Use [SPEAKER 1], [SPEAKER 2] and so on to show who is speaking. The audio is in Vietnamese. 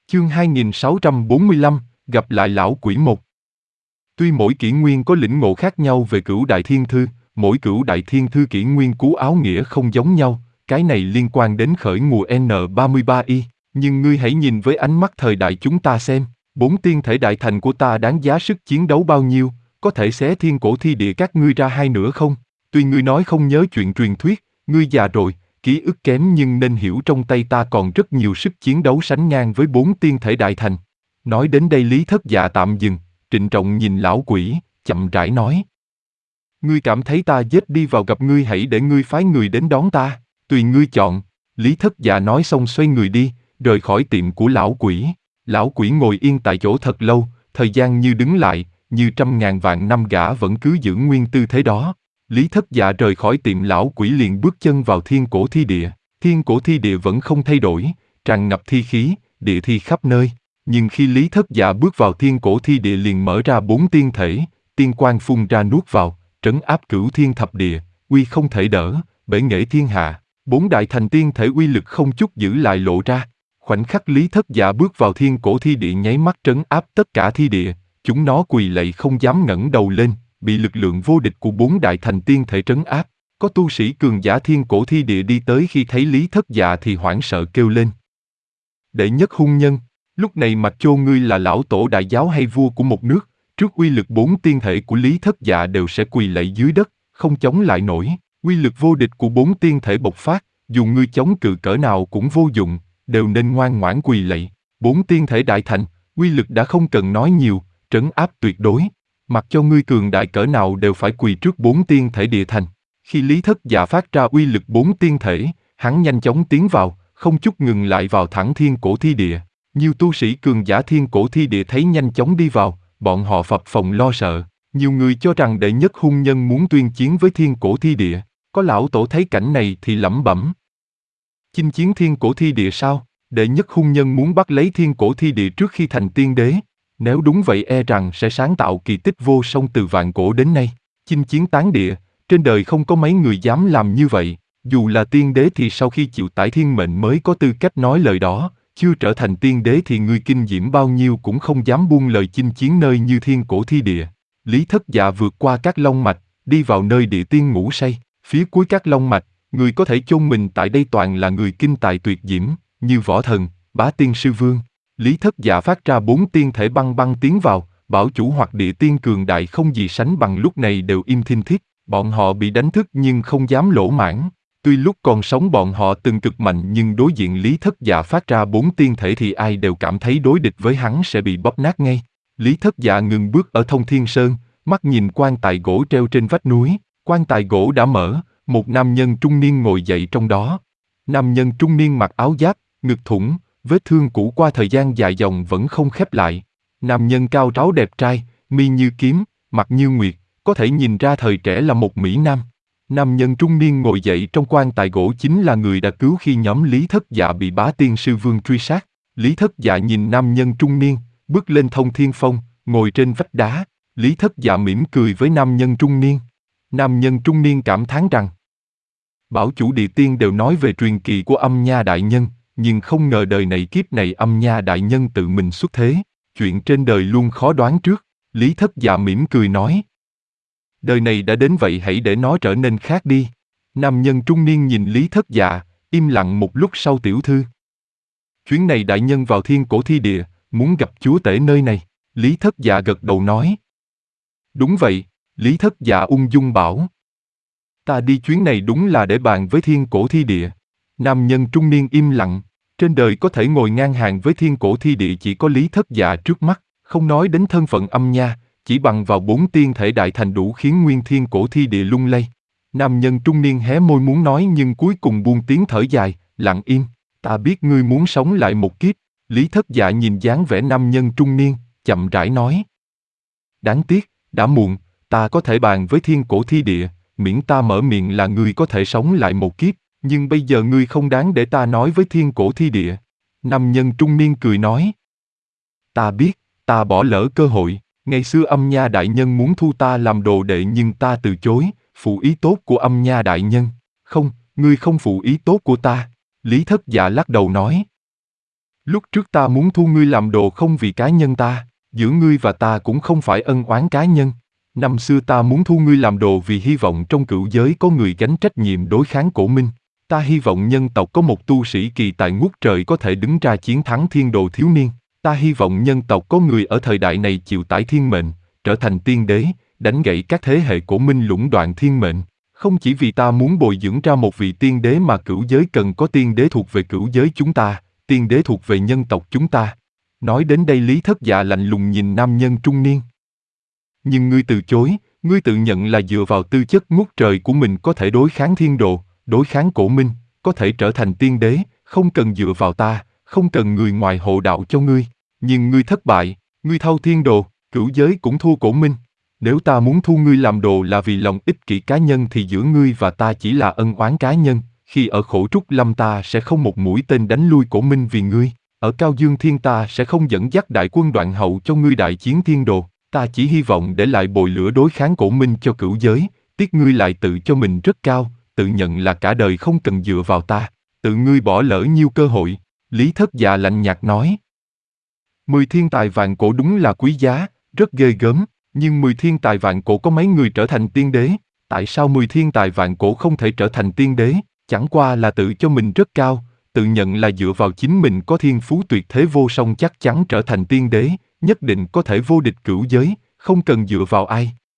[SPEAKER 1] Chương 2645, gặp lại lão quỷ một. Tuy mỗi kỷ nguyên có lĩnh ngộ khác nhau về Cửu Đại Thiên Thư, mỗi Cửu Đại Thiên Thư kỷ nguyên cú áo nghĩa không giống nhau, cái này liên quan đến khởi nguồn N33Y, nhưng ngươi hãy nhìn với ánh mắt thời đại chúng ta xem, 4 tiên thể đại thành của ta đáng giá sức chiến đấu bao nhiêu, có thể xé thiên cổ thi địa các ngươi ra hai nửa không? Tuy ngươi nói không nhớ chuyện truyền thuyết, ngươi già rồi, ký ức kém nhưng nên hiểu trong tay ta còn rất nhiều sức chiến đấu sánh ngang với 4 tiên thể đại thành. Nói đến đây Lý Thất Dạ tạm dừng, trịnh trọng nhìn lão quỷ, chậm rãi nói. Ngươi cảm thấy ta giết đi vào gặp ngươi hãy để ngươi phái người đến đón ta, tùy ngươi chọn. Lý Thất Dạ nói xong xoay người đi, rời khỏi tiệm của lão quỷ. Lão quỷ ngồi yên tại chỗ thật lâu, thời gian như đứng lại, như trăm ngàn vạn năm gã vẫn cứ giữ nguyên tư thế đó. Lý Thất Dạ rời khỏi tiệm lão quỷ liền bước chân vào thiên cổ thi địa. Thiên cổ thi địa vẫn không thay đổi, tràn ngập thi khí, địa thi khắp nơi. Nhưng khi Lý Thất Dạ bước vào thiên cổ thi địa liền mở ra 4 tiên thể, tiên quang phun ra nuốt vào, trấn áp cửu thiên thập địa, uy không thể đỡ, bể nghệ thiên hạ. 4 đại thành tiên thể uy lực không chút giữ lại lộ ra. Khoảnh khắc Lý Thất Dạ bước vào thiên cổ thi địa nháy mắt trấn áp tất cả thi địa, chúng nó quỳ lạy không dám ngẩng đầu lên, bị lực lượng vô địch của 4 đại thành tiên thể trấn áp. Có tu sĩ cường giả thiên cổ thi địa đi tới khi thấy Lý Thất Dạ thì hoảng sợ kêu lên. Đệ nhất hung nhân, lúc này mặc cho ngươi là lão tổ đại giáo hay vua của một nước, trước uy lực 4 tiên thể của Lý Thất Dạ đều sẽ quỳ lạy dưới đất, không chống lại nổi. Uy lực vô địch của 4 tiên thể bộc phát, dù ngươi chống cự cỡ nào cũng vô dụng, đều nên ngoan ngoãn quỳ lạy. 4 tiên thể đại thành, uy lực đã không cần nói nhiều, trấn áp tuyệt đối. Mặc cho ngươi cường đại cỡ nào đều phải quỳ trước 4 tiên thể địa thành. Khi Lý Thất Dạ phát ra uy lực 4 tiên thể, hắn nhanh chóng tiến vào, không chút ngừng lại vào thẳng thiên cổ thi địa. Nhiều tu sĩ cường giả thiên cổ thi địa thấy nhanh chóng đi vào, bọn họ phập phồng lo sợ. Nhiều người cho rằng đệ nhất hung nhân muốn tuyên chiến với thiên cổ thi địa. Có lão tổ thấy cảnh này thì lẩm bẩm. Chinh chiến thiên cổ thi địa sao? Đệ nhất hung nhân muốn bắt lấy thiên cổ thi địa trước khi thành tiên đế. Nếu đúng vậy e rằng sẽ sáng tạo kỳ tích vô song từ vạn cổ đến nay. Chinh chiến tán địa, trên đời không có mấy người dám làm như vậy. Dù là tiên đế thì sau khi chịu tải thiên mệnh mới có tư cách nói lời đó. Chưa trở thành tiên đế thì người kinh diễm bao nhiêu cũng không dám buông lời chinh chiến nơi như thiên cổ thi địa. Lý Thất Dạ vượt qua các long mạch, đi vào nơi địa tiên ngủ say. Phía cuối các long mạch, người có thể chôn mình tại đây toàn là người kinh tài tuyệt diễm, như Võ Thần, Bá Tiên Sư Vương. Lý Thất Dạ phát ra 4 tiên thể băng băng tiến vào, bảo chủ hoặc địa tiên cường đại không gì sánh bằng lúc này đều im thinh thít. Bọn họ bị đánh thức nhưng không dám lỗ mãn. Tuy lúc còn sống bọn họ từng cực mạnh nhưng đối diện Lý Thất Dạ phát ra 4 tiên thể thì ai đều cảm thấy đối địch với hắn sẽ bị bóp nát ngay. Lý Thất Dạ ngừng bước ở Thông Thiên Sơn, mắt nhìn quan tài gỗ treo trên vách núi. Quan tài gỗ đã mở, một nam nhân trung niên ngồi dậy trong đó. Nam nhân trung niên mặc áo giáp, ngực thủng, vết thương cũ qua thời gian dài dòng vẫn không khép lại. Nam nhân cao ráo đẹp trai, mi như kiếm, mặt như nguyệt, có thể nhìn ra thời trẻ là một mỹ nam. Nam nhân trung niên ngồi dậy trong quan tài gỗ chính là người đã cứu khi nhóm Lý Thất Dạ bị Bá Tiên Sư Vương truy sát. Lý Thất Dạ nhìn nam nhân trung niên, bước lên Thông Thiên Phong, ngồi trên vách đá. Lý Thất Dạ mỉm cười với nam nhân trung niên. Nam nhân trung niên cảm thán rằng bảo chủ địa tiên đều nói về truyền kỳ của Âm Nha Đại Nhân, nhưng không ngờ đời này kiếp này Âm Nha Đại Nhân tự mình xuất thế. Chuyện trên đời luôn khó đoán trước. Lý Thất Dạ mỉm cười nói. Đời này đã đến vậy hãy để nó trở nên khác đi. Nam nhân trung niên nhìn Lý Thất Dạ, im lặng một lúc sau tiểu thư. Chuyến này đại nhân vào thiên cổ thi địa, muốn gặp chúa tể nơi này. Lý Thất Dạ gật đầu nói. Đúng vậy, Lý Thất Dạ ung dung bảo. Ta đi chuyến này đúng là để bàn với thiên cổ thi địa. Nam nhân trung niên im lặng, trên đời có thể ngồi ngang hàng với thiên cổ thi địa chỉ có Lý Thất Dạ trước mắt, không nói đến thân phận Âm Nha, chỉ bằng vào 4 tiên thể đại thành đủ khiến nguyên thiên cổ thi địa lung lay. Nam nhân trung niên hé môi muốn nói nhưng cuối cùng buông tiếng thở dài, lặng im. Ta biết ngươi muốn sống lại một kiếp. Lý Thất Dạ nhìn dáng vẻ nam nhân trung niên, chậm rãi nói. Đáng tiếc, đã muộn, ta có thể bàn với thiên cổ thi địa, miễn ta mở miệng là ngươi có thể sống lại một kiếp, nhưng bây giờ ngươi không đáng để ta nói với thiên cổ thi địa. Nam nhân trung niên cười nói. Ta biết, ta bỏ lỡ cơ hội. Ngày xưa Âm Nha Đại Nhân muốn thu ta làm đồ đệ nhưng ta từ chối, phụ ý tốt của Âm Nha Đại Nhân. Không, ngươi không phụ ý tốt của ta. Lý Thất Dạ lắc đầu nói. Lúc trước ta muốn thu ngươi làm đồ không vì cá nhân ta, giữa ngươi và ta cũng không phải ân oán cá nhân. Năm xưa ta muốn thu ngươi làm đồ vì hy vọng trong cửu giới có người gánh trách nhiệm đối kháng Cổ Minh. Ta hy vọng nhân tộc có một tu sĩ kỳ tài ngút trời có thể đứng ra chiến thắng thiên đồ thiếu niên. Ta hy vọng nhân tộc có người ở thời đại này chịu tải thiên mệnh, trở thành tiên đế, đánh gãy các thế hệ Cổ Minh lũng đoạn thiên mệnh. Không chỉ vì ta muốn bồi dưỡng ra một vị tiên đế mà cửu giới cần có tiên đế thuộc về cửu giới chúng ta, tiên đế thuộc về nhân tộc chúng ta. Nói đến đây Lý Thất Dạ lạnh lùng nhìn nam nhân trung niên. Nhưng ngươi từ chối, ngươi tự nhận là dựa vào tư chất ngút trời của mình có thể đối kháng thiên đồ, đối kháng Cổ Minh, có thể trở thành tiên đế, không cần dựa vào ta, không cần người ngoài hộ đạo cho ngươi. Nhưng ngươi thất bại, ngươi thâu thiên đồ, cửu giới cũng thua Cổ Minh. Nếu ta muốn thu ngươi làm đồ là vì lòng ích kỷ cá nhân thì giữa ngươi và ta chỉ là ân oán cá nhân. Khi ở Khổ Trúc Lâm ta sẽ không một mũi tên đánh lui Cổ Minh vì ngươi. Ở Cao Dương Thiên ta sẽ không dẫn dắt đại quân Đoạn Hậu cho ngươi đại chiến thiên đồ. Ta chỉ hy vọng để lại bồi lửa đối kháng Cổ Minh cho cửu giới. Tiếc ngươi lại tự cho mình rất cao, tự nhận là cả đời không cần dựa vào ta. Tự ngươi bỏ lỡ nhiều cơ hội. Lý Thất Dạ lạnh nhạt nói. 10 thiên tài vạn cổ đúng là quý giá, rất ghê gớm. Nhưng 10 thiên tài vạn cổ có mấy người trở thành tiên đế? Tại sao 10 thiên tài vạn cổ không thể trở thành tiên đế? Chẳng qua là tự cho mình rất cao, tự nhận là dựa vào chính mình có thiên phú tuyệt thế vô song chắc chắn trở thành tiên đế, nhất định có thể vô địch cửu giới, không cần dựa vào ai.